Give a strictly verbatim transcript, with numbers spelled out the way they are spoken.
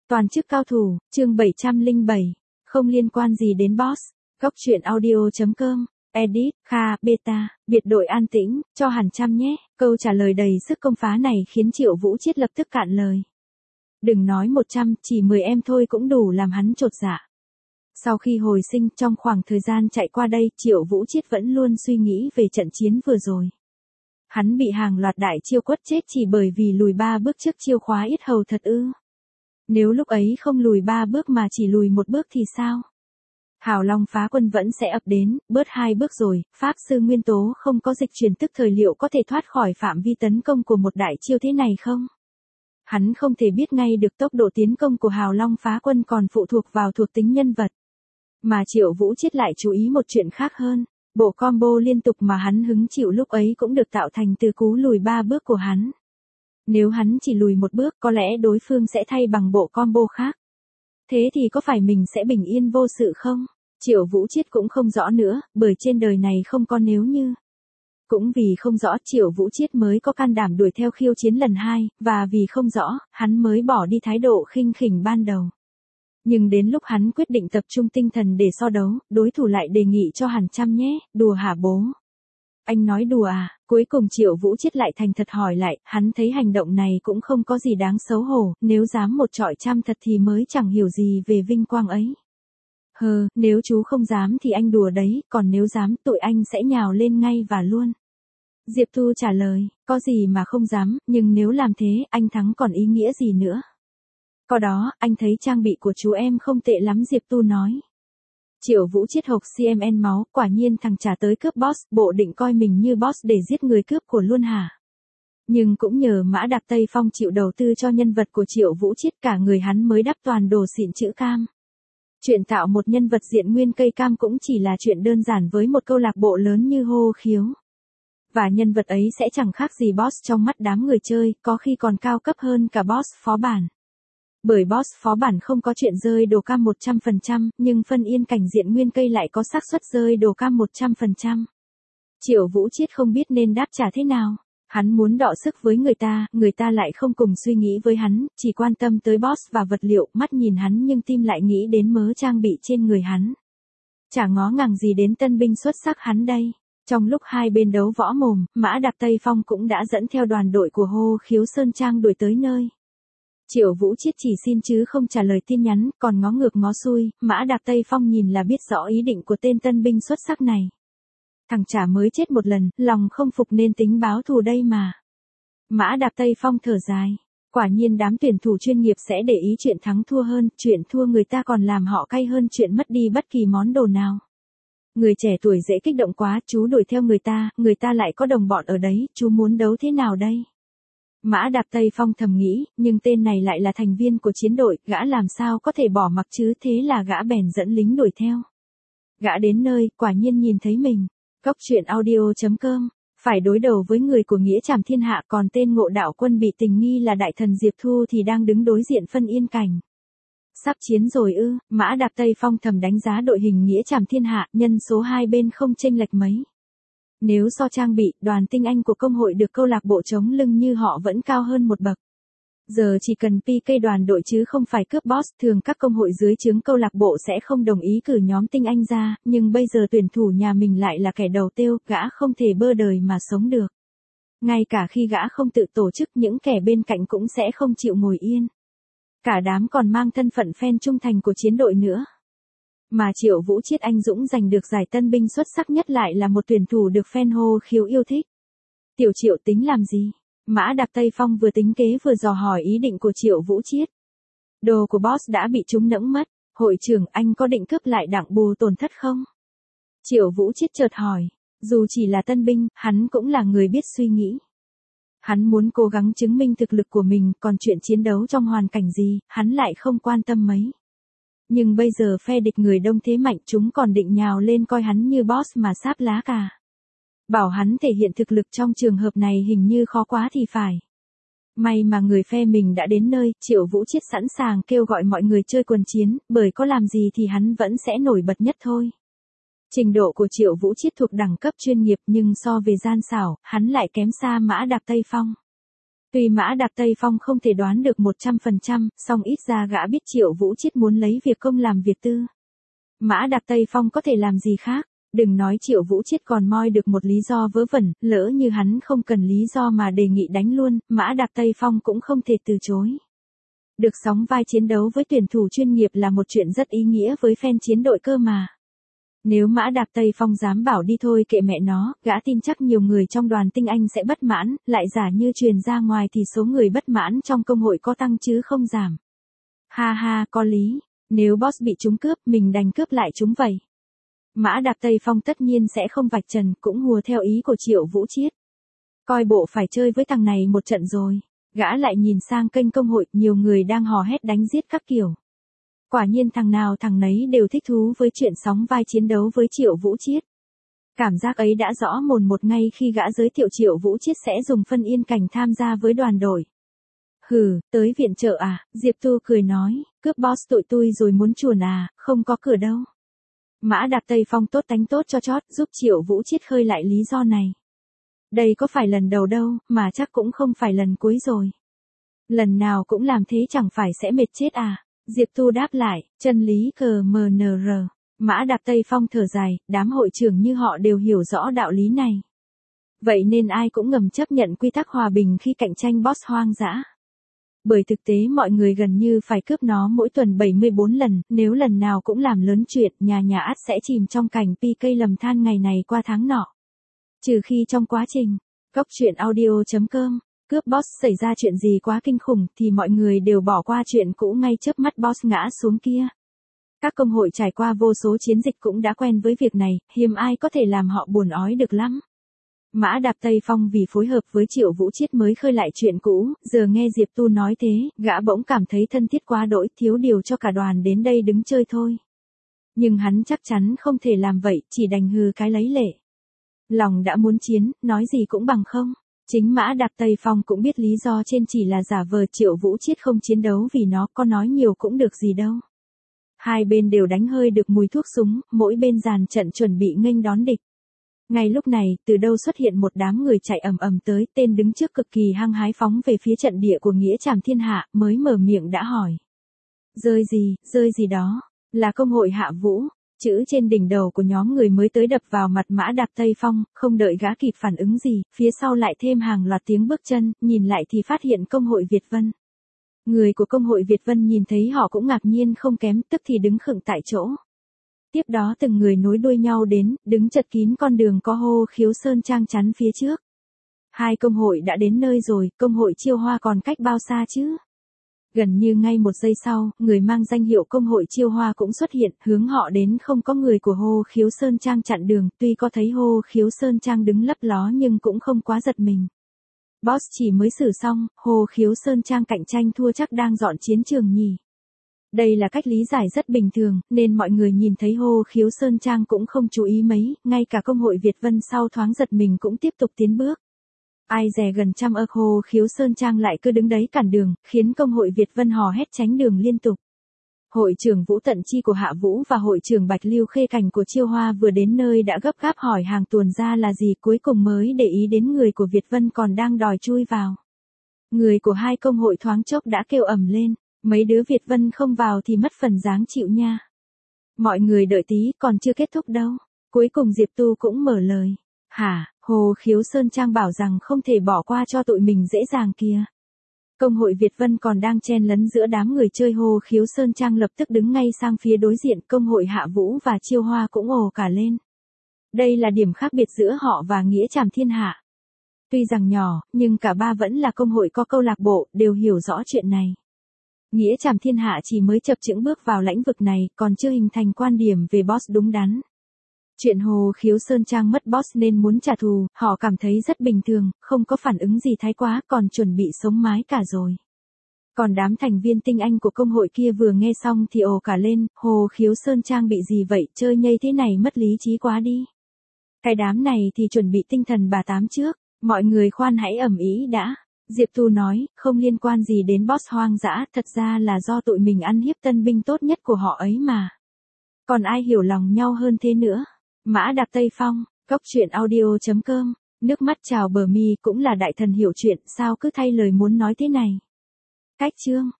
Toàn chức cao thủ, chương bảy trăm lẻ bảy. Không liên quan gì đến boss. Góc truyện audio.com. Edit, Kha, Beta, biệt đội an tĩnh, cho hẳn trăm nhé. Câu trả lời đầy sức công phá này khiến Triệu Vũ Chiết lập tức cạn lời. Đừng nói một trăm, chỉ mười em thôi cũng đủ làm hắn chột dạ. Sau khi hồi sinh trong khoảng thời gian chạy qua đây, Triệu Vũ Chiết vẫn luôn suy nghĩ về trận chiến vừa rồi. Hắn bị hàng loạt đại chiêu quất chết chỉ bởi vì lùi ba bước trước chiêu khóa yết hầu thật ư. Nếu lúc ấy không lùi ba bước mà chỉ lùi một bước thì sao? Hào Long phá quân vẫn sẽ ập đến, bớt hai bước rồi, Pháp sư nguyên tố không có dịch chuyển tức thời liệu có thể thoát khỏi phạm vi tấn công của một đại chiêu thế này không? Hắn không thể biết ngay được tốc độ tiến công của Hào Long phá quân còn phụ thuộc vào thuộc tính nhân vật. Mà Triệu Vũ Chiết lại chú ý một chuyện khác hơn, bộ combo liên tục mà hắn hứng chịu lúc ấy cũng được tạo thành từ cú lùi ba bước của hắn. Nếu hắn chỉ lùi một bước có lẽ đối phương sẽ thay bằng bộ combo khác. Thế thì có phải mình sẽ bình yên vô sự không? Triệu Vũ Chiết cũng không rõ nữa, bởi trên đời này không có nếu như. Cũng vì không rõ Triệu Vũ Chiết mới có can đảm đuổi theo khiêu chiến lần hai, và vì không rõ, hắn mới bỏ đi thái độ khinh khỉnh ban đầu. Nhưng đến lúc hắn quyết định tập trung tinh thần để so đấu, đối thủ lại đề nghị cho hẳn trăm nhé, đùa hả bố? Anh nói đùa à? Cuối cùng Triệu Vũ Chiết lại thành thật hỏi lại, hắn thấy hành động này cũng không có gì đáng xấu hổ, nếu dám một trọi trăm thật thì mới chẳng hiểu gì về vinh quang ấy. Hờ, nếu chú không dám thì anh đùa đấy, còn nếu dám tụi anh sẽ nhào lên ngay và luôn. Diệp Thu trả lời, có gì mà không dám, nhưng nếu làm thế, anh thắng còn ý nghĩa gì nữa. Có đó, anh thấy trang bị của chú em không tệ lắm Diệp Tu nói. Triệu Vũ Chiết hộc xê em en máu, quả nhiên thằng trả tới cướp boss, bộ định coi mình như boss để giết người cướp của luôn hả? Nhưng cũng nhờ Mã Đạp Tây Phong chịu đầu tư cho nhân vật của Triệu Vũ Chiết cả người hắn mới đắp toàn đồ xịn chữ cam. Chuyện tạo một nhân vật diện nguyên cây cam cũng chỉ là chuyện đơn giản với một câu lạc bộ lớn như Hô Khiếu. Và nhân vật ấy sẽ chẳng khác gì boss trong mắt đám người chơi, có khi còn cao cấp hơn cả boss phó bản. Bởi boss phó bản không có chuyện rơi đồ cam một trăm phần trăm, nhưng phân yên cảnh diện nguyên cây lại có xác suất rơi đồ cam một trăm phần trăm. Triệu Vũ Chiết không biết nên đáp trả thế nào. Hắn muốn đọ sức với người ta, người ta lại không cùng suy nghĩ với hắn, chỉ quan tâm tới boss và vật liệu, mắt nhìn hắn nhưng tim lại nghĩ đến mớ trang bị trên người hắn. Chả ngó ngàng gì đến tân binh xuất sắc hắn đây. Trong lúc hai bên đấu võ mồm, Mã Đạp Tây Phong cũng đã dẫn theo đoàn đội của Hô Khiếu Sơn Trang đuổi tới nơi. Triệu Vũ Chiết chỉ xin chứ không trả lời tin nhắn, còn ngó ngược ngó xuôi, Mã Đạp Tây Phong nhìn là biết rõ ý định của tên tân binh xuất sắc này. Thằng chả mới chết một lần, lòng không phục nên tính báo thù đây mà. Mã Đạp Tây Phong thở dài. Quả nhiên đám tuyển thủ chuyên nghiệp sẽ để ý chuyện thắng thua hơn, chuyện thua người ta còn làm họ cay hơn chuyện mất đi bất kỳ món đồ nào. Người trẻ tuổi dễ kích động quá, chú đuổi theo người ta, người ta lại có đồng bọn ở đấy, chú muốn đấu thế nào đây? Mã Đạp Tây Phong thầm nghĩ, nhưng tên này lại là thành viên của chiến đội, gã làm sao có thể bỏ mặc chứ, thế là gã bèn dẫn lính đuổi theo. Gã đến nơi, quả nhiên nhìn thấy mình. Góc truyện audio.com. Phải đối đầu với người của nghĩa trảm thiên hạ, còn tên Ngộ Đạo Quân bị tình nghi là đại thần Diệp Thu thì đang đứng đối diện phân yên cảnh. Sắp chiến rồi ư? Mã Đạp Tây Phong thầm đánh giá đội hình nghĩa trảm thiên hạ, nhân số hai bên không chênh lệch mấy. Nếu so trang bị, đoàn tinh anh của công hội được câu lạc bộ chống lưng như họ vẫn cao hơn một bậc. Giờ chỉ cần pê ca đoàn đội chứ không phải cướp boss, thường các công hội dưới trướng câu lạc bộ sẽ không đồng ý cử nhóm tinh anh ra, nhưng bây giờ tuyển thủ nhà mình lại là kẻ đầu tiêu, gã không thể bơ đời mà sống được. Ngay cả khi gã không tự tổ chức, những kẻ bên cạnh cũng sẽ không chịu ngồi yên. Cả đám còn mang thân phận fan trung thành của chiến đội nữa. Mà Triệu Vũ Chiết anh dũng giành được giải tân binh xuất sắc nhất lại là một tuyển thủ được fan Hô Khiếu yêu thích. Tiểu Triệu tính làm gì? Mã Đạp Tây Phong vừa tính kế vừa dò hỏi ý định của Triệu Vũ Chiết. Đồ của boss đã bị chúng nẫng mất, hội trưởng anh có định cướp lại đặng bù tổn thất không? Triệu Vũ Chiết chợt hỏi, dù chỉ là tân binh, hắn cũng là người biết suy nghĩ. Hắn muốn cố gắng chứng minh thực lực của mình, còn chuyện chiến đấu trong hoàn cảnh gì, hắn lại không quan tâm mấy. Nhưng bây giờ phe địch người đông thế mạnh, chúng còn định nhào lên coi hắn như boss mà sáp lá cả. Bảo hắn thể hiện thực lực trong trường hợp này hình như khó quá thì phải. May mà người phe mình đã đến nơi, Triệu Vũ Chiết sẵn sàng kêu gọi mọi người chơi quần chiến, bởi có làm gì thì hắn vẫn sẽ nổi bật nhất thôi. Trình độ của Triệu Vũ Chiết thuộc đẳng cấp chuyên nghiệp nhưng so về gian xảo, hắn lại kém xa Mã Đạp Tây Phong. Tuy Mã Đạp Tây Phong không thể đoán được một trăm phần trăm, song ít ra gã biết Triệu Vũ Chiết muốn lấy việc công làm việc tư. Mã Đạp Tây Phong có thể làm gì khác, đừng nói Triệu Vũ Chiết còn moi được một lý do vớ vẩn, lỡ như hắn không cần lý do mà đề nghị đánh luôn, Mã Đạp Tây Phong cũng không thể từ chối. Được sóng vai chiến đấu với tuyển thủ chuyên nghiệp là một chuyện rất ý nghĩa với fan chiến đội cơ mà. Nếu Mã Đạp Tây Phong dám bảo đi thôi kệ mẹ nó, gã tin chắc nhiều người trong đoàn tinh Anh sẽ bất mãn, lại giả như truyền ra ngoài thì số người bất mãn trong công hội có tăng chứ không giảm. Ha ha, có lý, nếu boss bị chúng cướp, mình đành cướp lại chúng vậy. Mã Đạp Tây Phong tất nhiên sẽ không vạch trần, cũng hùa theo ý của Triệu Vũ Chiết. Coi bộ phải chơi với thằng này một trận rồi. Gã lại nhìn sang kênh công hội, nhiều người đang hò hét đánh giết các kiểu. Quả nhiên thằng nào thằng nấy đều thích thú với chuyện sóng vai chiến đấu với Triệu Vũ Chiết. Cảm giác ấy đã rõ mồn một ngay khi gã giới thiệu Triệu Vũ Chiết sẽ dùng phân yên cảnh tham gia với đoàn đội. Hừ, tới viện trợ à, Diệp Tu cười nói, cướp boss tụi tôi rồi muốn chuồn à, không có cửa đâu. Mã Đạp Tây Phong tốt tánh tốt cho chót, giúp Triệu Vũ Chiết khơi lại lý do này. Đây có phải lần đầu đâu, mà chắc cũng không phải lần cuối rồi. Lần nào cũng làm thế chẳng phải sẽ mệt chết à? Diệp Tu đáp lại, chân lý cờ mờ nờ rờ. Mã Đạp Tây Phong thở dài, đám hội trưởng như họ đều hiểu rõ đạo lý này. Vậy nên ai cũng ngầm chấp nhận quy tắc hòa bình khi cạnh tranh boss hoang dã. Bởi thực tế mọi người gần như phải cướp nó mỗi tuần bảy mươi bốn lần, nếu lần nào cũng làm lớn chuyện, nhà nhà ắt sẽ chìm trong cảnh pê ca lầm than ngày này qua tháng nọ. Trừ khi trong quá trình, góc truyện audio chấm com, cướp boss xảy ra chuyện gì quá kinh khủng thì mọi người đều bỏ qua chuyện cũ ngay chớp mắt boss ngã xuống kia. Các công hội trải qua vô số chiến dịch cũng đã quen với việc này, hiếm ai có thể làm họ buồn ói được lắm. Mã Đạp Tây Phong vì phối hợp với Triệu Vũ Chiết mới khơi lại chuyện cũ, giờ nghe Diệp Tu nói thế, gã bỗng cảm thấy thân thiết quá đỗi, thiếu điều cho cả đoàn đến đây đứng chơi thôi. Nhưng hắn chắc chắn không thể làm vậy, chỉ đành hừ cái lấy lệ. Lòng đã muốn chiến, nói gì cũng bằng không. Chính Mã Đạp Tây Phong cũng biết lý do trên chỉ là giả vờ, Triệu Vũ Chiết không chiến đấu vì nó, có nói nhiều cũng được gì đâu. Hai bên đều đánh hơi được mùi thuốc súng, mỗi bên dàn trận chuẩn bị nghênh đón địch. Ngay lúc này, từ đâu xuất hiện một đám người chạy ầm ầm tới, tên đứng trước cực kỳ hăng hái phóng về phía trận địa của Nghĩa Trảm Thiên Hạ, mới mở miệng đã hỏi. Rơi gì, rơi gì đó, là công hội Hạ Vũ. Chữ trên đỉnh đầu của nhóm người mới tới đập vào mặt Mã Đạp Tây Phong, không đợi gã kịp phản ứng gì, phía sau lại thêm hàng loạt tiếng bước chân, nhìn lại thì phát hiện công hội Việt Vân. Người của công hội Việt Vân nhìn thấy họ cũng ngạc nhiên không kém, tức thì đứng khựng tại chỗ. Tiếp đó từng người nối đuôi nhau đến, đứng chật kín con đường có Hô Khiếu Sơn Trang chắn phía trước. Hai công hội đã đến nơi rồi, công hội Chiêu Hoa còn cách bao xa chứ? Gần như ngay một giây sau, người mang danh hiệu công hội Chiêu Hoa cũng xuất hiện, hướng họ đến. Không có người của Hô Khiếu Sơn Trang chặn đường, tuy có thấy Hô Khiếu Sơn Trang đứng lấp ló nhưng cũng không quá giật mình. Boss chỉ mới xử xong, Hô Khiếu Sơn Trang cạnh tranh thua chắc đang dọn chiến trường nhỉ. Đây là cách lý giải rất bình thường, nên mọi người nhìn thấy Hô Khiếu Sơn Trang cũng không chú ý mấy, ngay cả công hội Việt Vân sau thoáng giật mình cũng tiếp tục tiến bước. Ai dè gần trăm ức Hô Khiếu Sơn Trang lại cứ đứng đấy cản đường, khiến công hội Việt Vân hò hét tránh đường liên tục. Hội trưởng Vũ Tận Chi của Hạ Vũ và hội trưởng Bạch Lưu Khê Cảnh của Chiêu Hoa vừa đến nơi đã gấp gáp hỏi hàng tuồn ra là gì, cuối cùng mới để ý đến người của Việt Vân còn đang đòi chui vào. Người của hai công hội thoáng chốc đã kêu ầm lên, mấy đứa Việt Vân không vào thì mất phần dáng chịu nha. Mọi người đợi tí, còn chưa kết thúc đâu. Cuối cùng Diệp Tu cũng mở lời. Hả, Hồ Khiếu Sơn Trang bảo rằng không thể bỏ qua cho tụi mình dễ dàng kìa. Công hội Việt Vân còn đang chen lấn giữa đám người chơi, Hồ Khiếu Sơn Trang lập tức đứng ngay sang phía đối diện, công hội Hạ Vũ và Chiêu Hoa cũng ồ cả lên. Đây là điểm khác biệt giữa họ và Nghĩa Trảm Thiên Hạ. Tuy rằng nhỏ, nhưng cả ba vẫn là công hội có câu lạc bộ, đều hiểu rõ chuyện này. Nghĩa Trảm Thiên Hạ chỉ mới chập chững bước vào lĩnh vực này, còn chưa hình thành quan điểm về boss đúng đắn. Chuyện Hồ Khiếu Sơn Trang mất boss nên muốn trả thù, họ cảm thấy rất bình thường, không có phản ứng gì thái quá, còn chuẩn bị sống mái cả rồi. Còn đám thành viên tinh anh của công hội kia vừa nghe xong thì ồ cả lên, Hồ Khiếu Sơn Trang bị gì vậy, chơi nhây thế này mất lý trí quá đi. Cái đám này thì chuẩn bị tinh thần bà tám trước, mọi người khoan hãy ầm ĩ đã. Diệp Tu nói, không liên quan gì đến boss hoang dã, thật ra là do tụi mình ăn hiếp tân binh tốt nhất của họ ấy mà. Còn ai hiểu lòng nhau hơn thế nữa? Mã Đạp Tây Phong, góc truyện audio chấm com Nước mắt trào bờ mi cũng là đại thần hiểu chuyện, sao cứ thay lời muốn nói thế này. Cách chương.